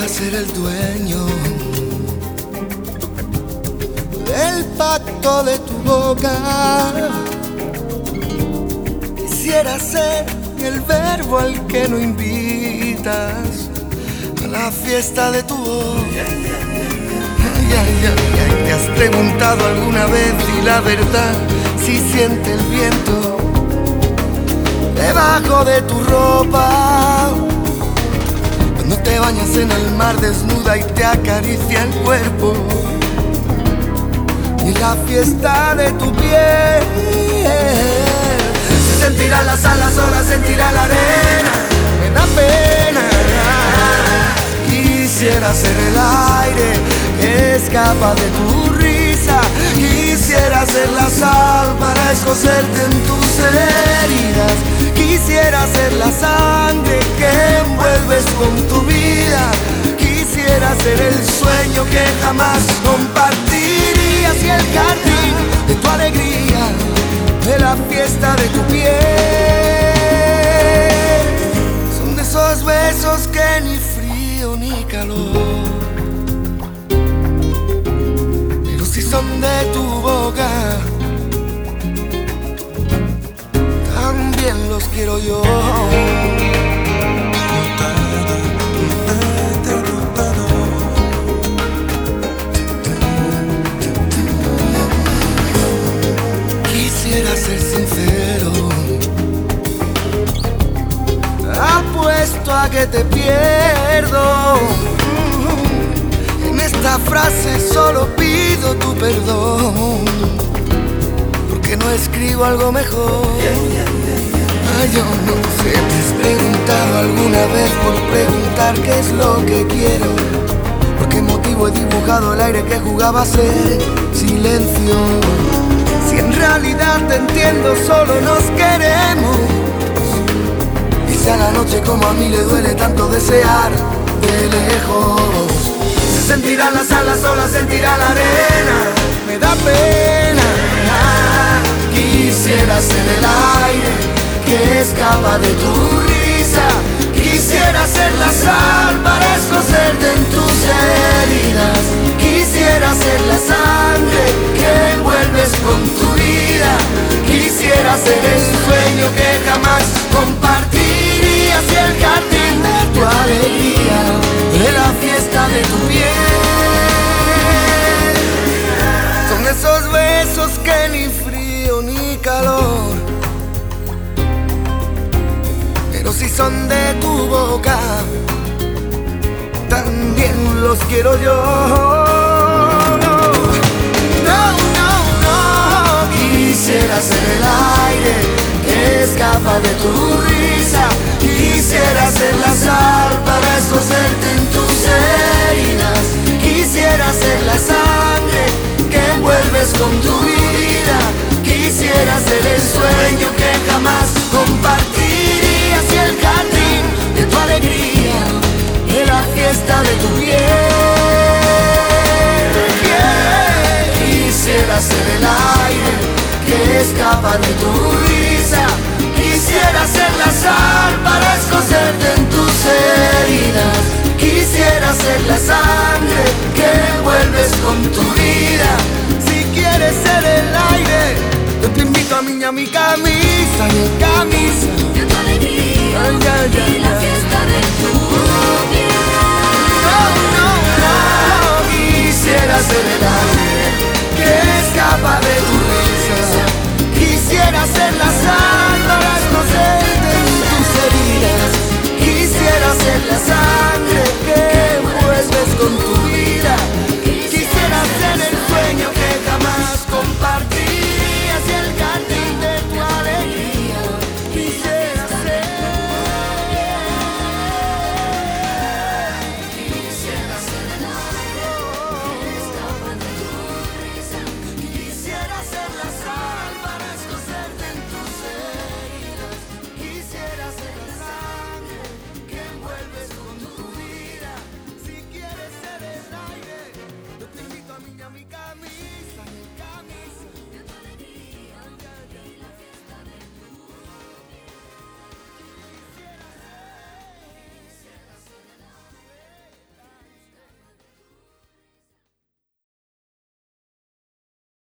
Quisiera ser el dueño del pacto de tu boca. Quisiera ser el verbo al que no invitas a la fiesta de tu voz. ¿Te has preguntado alguna vez si la verdad si siente el viento debajo de tu ropa? Cuando te bañas en el mar desnuda y te acaricia el cuerpo, y la fiesta de tu piel. Se sentirá la sal, las olas, sentirá la arena. Me da pena. Quisiera ser el aire que escapa de tu risa. Quisiera ser la sal para escocerte en tus heridas. Quisiera ser la sangre que envuelves con tu vida. Quisiera ser el sueño que jamás compartirías y el jardín de tu alegría, de la fiesta de tu piel. Son de esos besos que ni frío ni calor, pero si son de tu boca, también los quiero yo. Quisiera ser sincero, apuesto a que te pierdo. En esta frase solo pido tu perdón, porque no escribo algo mejor. Ay, yo no sé, ¿te has preguntado alguna vez por preguntar qué es lo que quiero? ¿Por qué motivo he dibujado el aire que jugaba a ser silencio? Si en realidad te entiendo, solo nos queremos. Dice a la noche como a mí le duele tanto desear de lejos. Se sentirán las alas, sola sentirá la arena. Me da pena. Quisiera ser el aire que escapa de tu risa. Quisiera ser la sal para escocerte en tus heridas. Quisiera ser la sangre que envuelves con tu vida. Quisiera ser el sueño que jamás compartirías y el jardín de tu alegría, de la fiesta de tu piel. Son esos besos que ni frío ni calor, pero si son de tu boca, también los quiero yo. Quisiera ser el aire que escapa de tu risa. Quisiera ser la sal para escocerte en tus heridas. Quisiera ser la sangre que envuelves con tu vida. Quisiera ser el sueño que jamás compartirías y el jardín de tu alegría, de la fiesta de tu piel. Quisiera ser el aire que escapa de tu risa. Quisiera ser la sal para escocerte en tus heridas. Quisiera ser la sangre que envuelves con tu vida. Si quieres ser el aire, yo te invito a mi camisa y en camisa de tu alegría, y la fiesta de tu piel. No, quisiera ser el aire que escapa